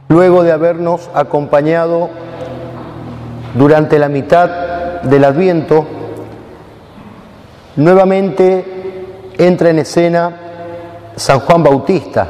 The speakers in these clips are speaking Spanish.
Luego de habernos acompañado durante la mitad del Adviento, nuevamente entra en escena San Juan Bautista.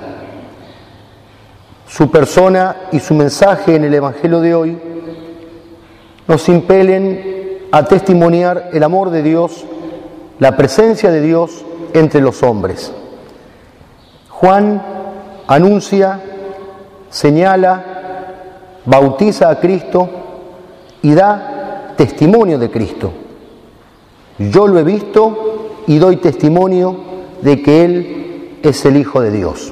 Su persona y su mensaje en el Evangelio de hoy nos impelen a testimoniar el amor de Dios, la presencia de Dios entre los hombres. Juan anuncia, señala, bautiza a Cristo y da testimonio de Cristo. Yo lo he visto y doy testimonio de que Él es el Hijo de Dios.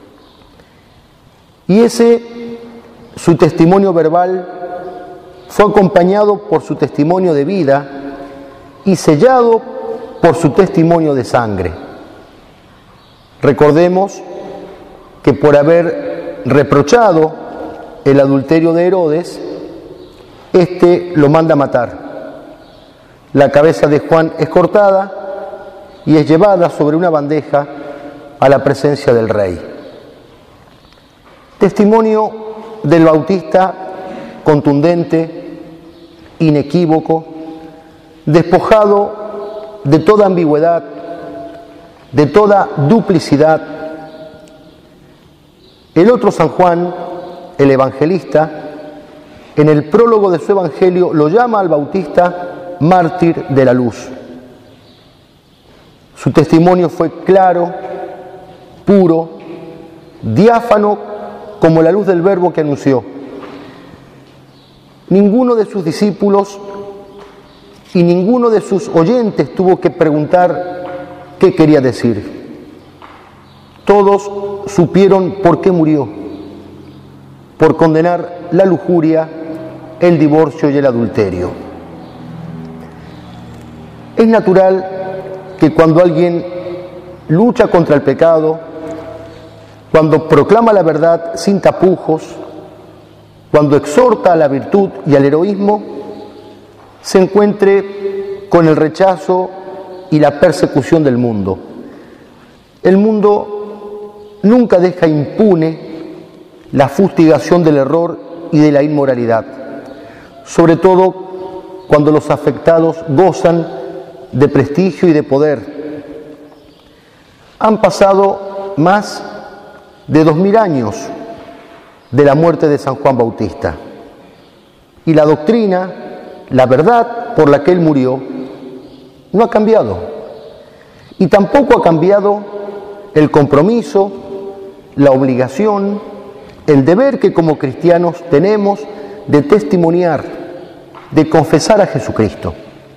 Y su testimonio verbal, fue acompañado por su testimonio de vida y sellado por su testimonio de sangre. Recordemos que por haber reprochado el adulterio de Herodes, éste lo manda a matar. La cabeza de Juan es cortada y es llevada sobre una bandeja a la presencia del rey. Testimonio del Bautista contundente, inequívoco, despojado de toda ambigüedad, de toda duplicidad. El otro San Juan, el evangelista, en el prólogo de su evangelio lo llama al Bautista mártir de la luz. Su testimonio fue claro, puro, diáfano como la luz del Verbo que anunció. Ninguno de sus discípulos y ninguno de sus oyentes tuvo que preguntar qué quería decir. Todos supieron por qué murió: por condenar la lujuria, el divorcio y el adulterio. Es natural que cuando alguien lucha contra el pecado, cuando proclama la verdad sin tapujos, cuando exhorta a la virtud y al heroísmo, se encuentre con el rechazo y la persecución del mundo. El mundo nunca deja impune la fustigación del error y de la inmoralidad, sobre todo cuando los afectados gozan de prestigio y de poder. Han pasado más de 2000 años de la muerte de San Juan Bautista, y la doctrina, la verdad por la que él murió, no ha cambiado, y tampoco ha cambiado el compromiso, la obligación, el deber que como cristianos tenemos de testimoniar, de confesar a Jesucristo.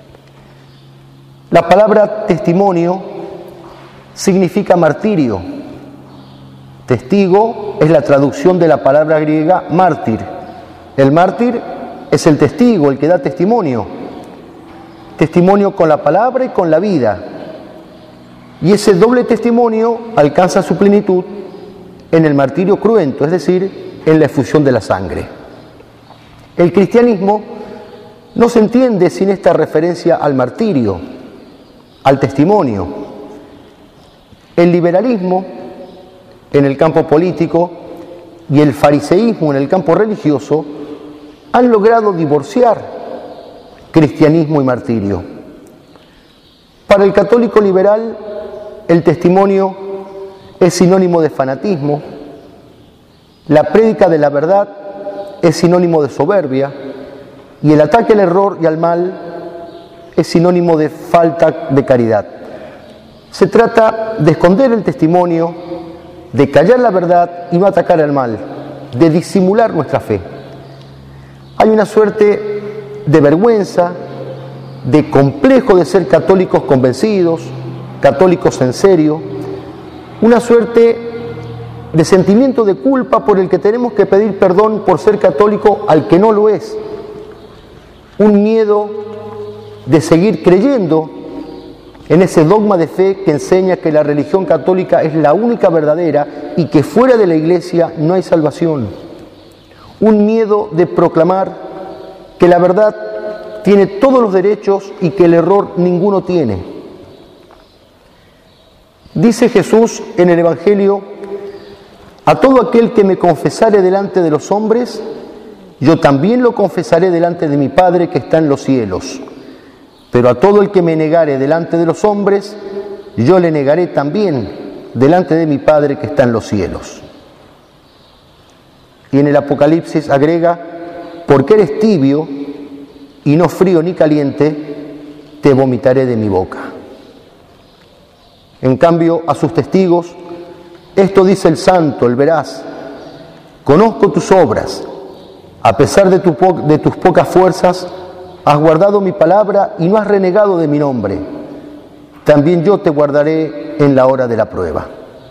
La palabra testimonio significa martirio. Testigo es la traducción de la palabra griega mártir. El mártir es el testigo, el que da testimonio. Testimonio con la palabra y con la vida. Y ese doble testimonio alcanza su plenitud en el martirio cruento, es decir, en la efusión de la sangre. El cristianismo no se entiende sin esta referencia al martirio, al testimonio. El liberalismo en el campo político y el fariseísmo en el campo religioso han logrado divorciar cristianismo y martirio. Para el católico liberal, el testimonio es sinónimo de fanatismo, la prédica de la verdad es sinónimo de soberbia y el ataque al error y al mal es sinónimo de falta de caridad. Se trata de esconder el testimonio, de callar la verdad y no atacar al mal, de disimular nuestra fe. Hay una suerte de vergüenza, de complejo de ser católicos convencidos, católicos en serio, una suerte de sentimiento de culpa por el que tenemos que pedir perdón por ser católico al que no lo es, un miedo de seguir creyendo en ese dogma de fe que enseña que la religión católica es la única verdadera y que fuera de la Iglesia no hay salvación. Un miedo de proclamar que la verdad tiene todos los derechos y que el error ninguno tiene. Dice Jesús en el Evangelio A todo aquel que me confesare delante de los hombres, yo también lo confesaré delante de mi Padre que está en los cielos. Pero a todo el que me negare delante de los hombres, yo le negaré también delante de mi Padre que está en los cielos. Y en el Apocalipsis agrega, porque eres tibio y no frío ni caliente, te vomitaré de mi boca. En cambio, a sus testigos, esto dice el santo, el veraz: conozco tus obras, a pesar de tus pocas fuerzas, has guardado mi palabra y no has renegado de mi nombre. También yo te guardaré en la hora de la prueba.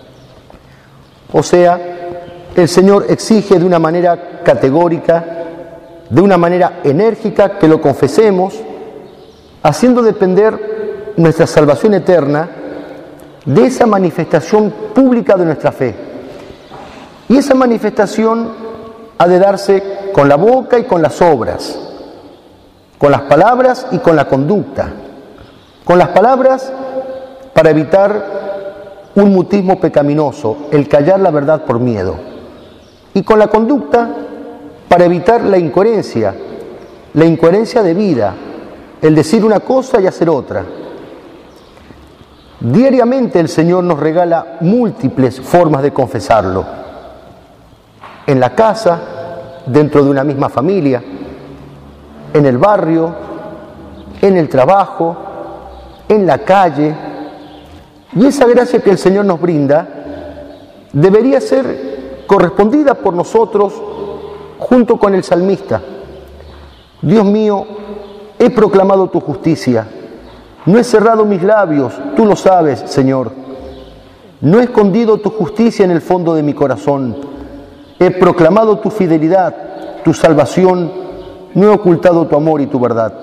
O sea, el Señor exige de una manera categórica, de una manera enérgica, que lo confesemos, haciendo depender nuestra salvación eterna de esa manifestación pública de nuestra fe. Y esa manifestación ha de darse con la boca y con las obras, con las palabras y con la conducta. Con las palabras para evitar un mutismo pecaminoso, el callar la verdad por miedo. Y con la conducta para evitar la incoherencia de vida, el decir una cosa y hacer otra. Diariamente el Señor nos regala múltiples formas de confesarlo. En la casa, dentro de una misma familia, en el barrio, en el trabajo, en la calle. Y esa gracia que el Señor nos brinda debería ser correspondida por nosotros junto con el salmista. Dios mío, he proclamado tu justicia. No he cerrado mis labios, tú lo sabes, Señor. No he escondido tu justicia en el fondo de mi corazón. He proclamado tu fidelidad, tu salvación. No he ocultado tu amor y tu verdad.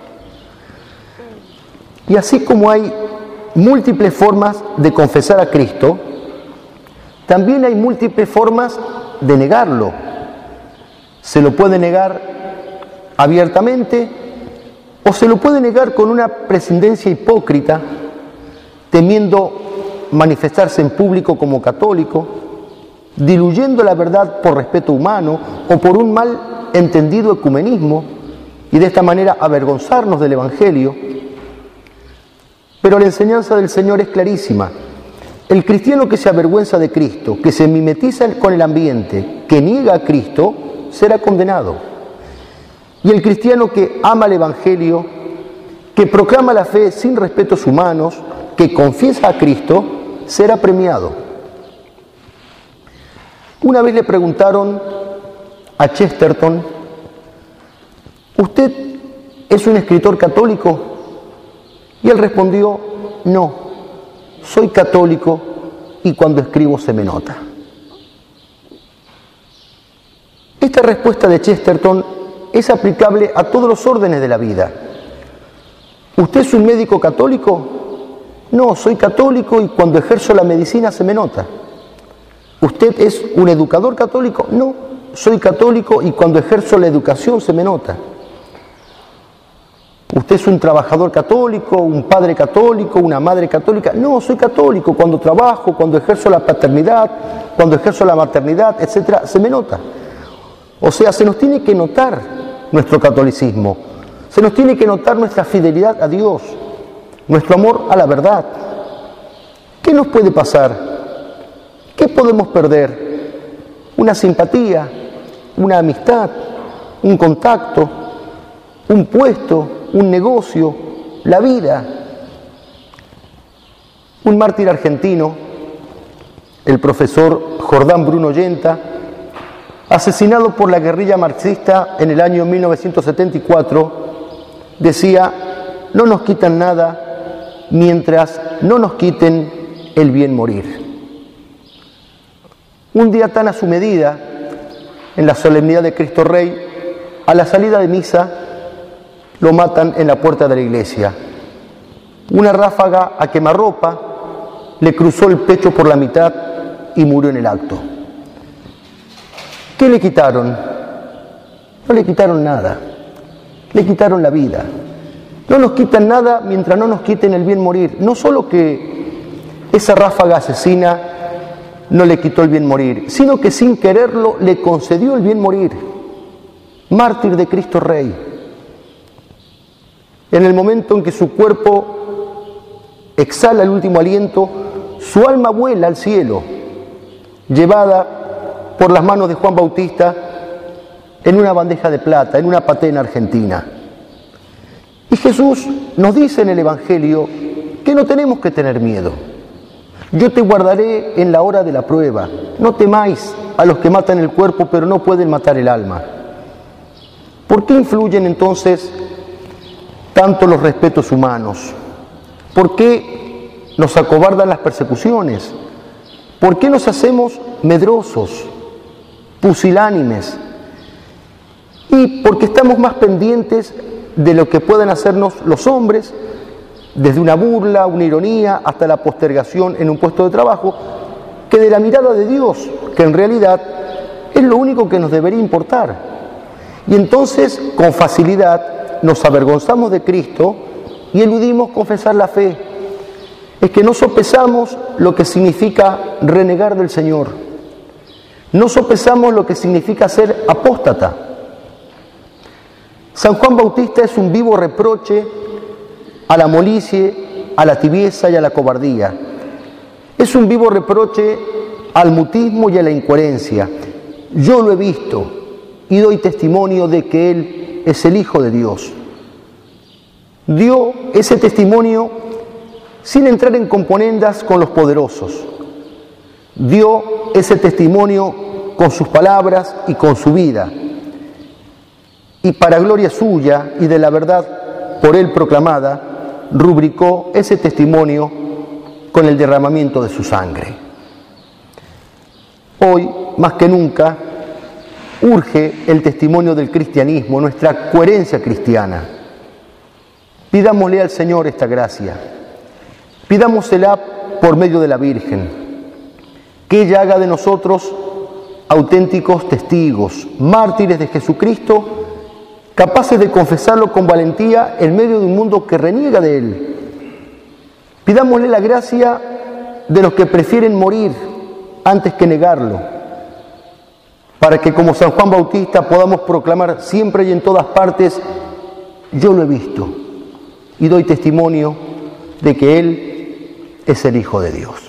Y así como hay múltiples formas de confesar a Cristo, también hay múltiples formas de negarlo. Se lo puede negar abiertamente o se lo puede negar con una prescindencia hipócrita, temiendo manifestarse en público como católico, diluyendo la verdad por respeto humano o por un mal entendido ecumenismo, y de esta manera avergonzarnos del Evangelio. Pero la enseñanza del Señor es clarísima. El cristiano que se avergüenza de Cristo, que se mimetiza con el ambiente, que niega a Cristo, será condenado. Y el cristiano que ama el Evangelio, que proclama la fe sin respetos humanos, que confiesa a Cristo, será premiado. Una vez le preguntaron a Chesterton: ¿usted es un escritor católico? Y él respondió: no, soy católico y cuando escribo se me nota. Esta respuesta de Chesterton es aplicable a todos los órdenes de la vida. ¿Usted es un médico católico? No, soy católico y cuando ejerzo la medicina se me nota. ¿Usted es un educador católico? No, soy católico y cuando ejerzo la educación se me nota. ¿Usted es un trabajador católico, un padre católico, una madre católica? No, soy católico. Cuando trabajo, cuando ejerzo la paternidad, cuando ejerzo la maternidad, etcétera, se me nota. O sea, se nos tiene que notar nuestro catolicismo, se nos tiene que notar nuestra fidelidad a Dios, nuestro amor a la verdad. ¿Qué nos puede pasar? ¿Qué podemos perder? Una simpatía, una amistad, un contacto, un puesto, un negocio, la vida. Un mártir argentino, el profesor Jordán Bruno Yenta, asesinado por la guerrilla marxista en el año 1974, decía: no nos quitan nada mientras no nos quiten el bien morir. Un día tan a su medida, en la solemnidad de Cristo Rey, a la salida de misa, lo matan en la puerta de la iglesia. Una ráfaga a quemarropa le cruzó el pecho por la mitad y murió en el acto. ¿Qué le quitaron? No le quitaron nada, le quitaron la vida. No nos quitan nada mientras no nos quiten el bien morir. No solo que esa ráfaga asesina no le quitó el bien morir, sino que sin quererlo le concedió el bien morir. Mártir de Cristo Rey. En el momento en que su cuerpo exhala el último aliento, su alma vuela al cielo, llevada por las manos de Juan Bautista en una bandeja de plata, en una patena argentina. Y Jesús nos dice en el Evangelio que no tenemos que tener miedo. Yo te guardaré en la hora de la prueba. No temáis a los que matan el cuerpo, pero no pueden matar el alma. ¿Por qué influyen entonces tanto los respetos humanos? ¿Por qué nos acobardan las persecuciones? ¿Por qué nos hacemos medrosos, pusilánimes? Y porque estamos más pendientes de lo que puedan hacernos los hombres, desde una burla, una ironía, hasta la postergación en un puesto de trabajo, que de la mirada de Dios, que en realidad es lo único que nos debería importar. Y entonces, con facilidad, nos avergonzamos de Cristo y eludimos confesar la fe. Es que no sopesamos lo que significa renegar del Señor. No sopesamos lo que significa ser apóstata. San Juan Bautista es un vivo reproche a la molicie, a la tibieza y a la cobardía. Es un vivo reproche al mutismo y a la incoherencia. Yo lo he visto y doy testimonio de que Él es el Hijo de Dios. Dio ese testimonio sin entrar en componendas con los poderosos. Dio ese testimonio con sus palabras y con su vida. Y para gloria suya y de la verdad por Él proclamada, rubricó ese testimonio con el derramamiento de su sangre. Hoy, más que nunca, urge el testimonio del cristianismo, nuestra coherencia cristiana. Pidámosle al Señor esta gracia. Pidámosela por medio de la Virgen, que ella haga de nosotros auténticos testigos, mártires de Jesucristo, capaces de confesarlo con valentía en medio de un mundo que reniega de Él. Pidámosle la gracia de los que prefieren morir antes que negarlo, para que como San Juan Bautista podamos proclamar siempre y en todas partes: yo lo he visto y doy testimonio de que Él es el Hijo de Dios.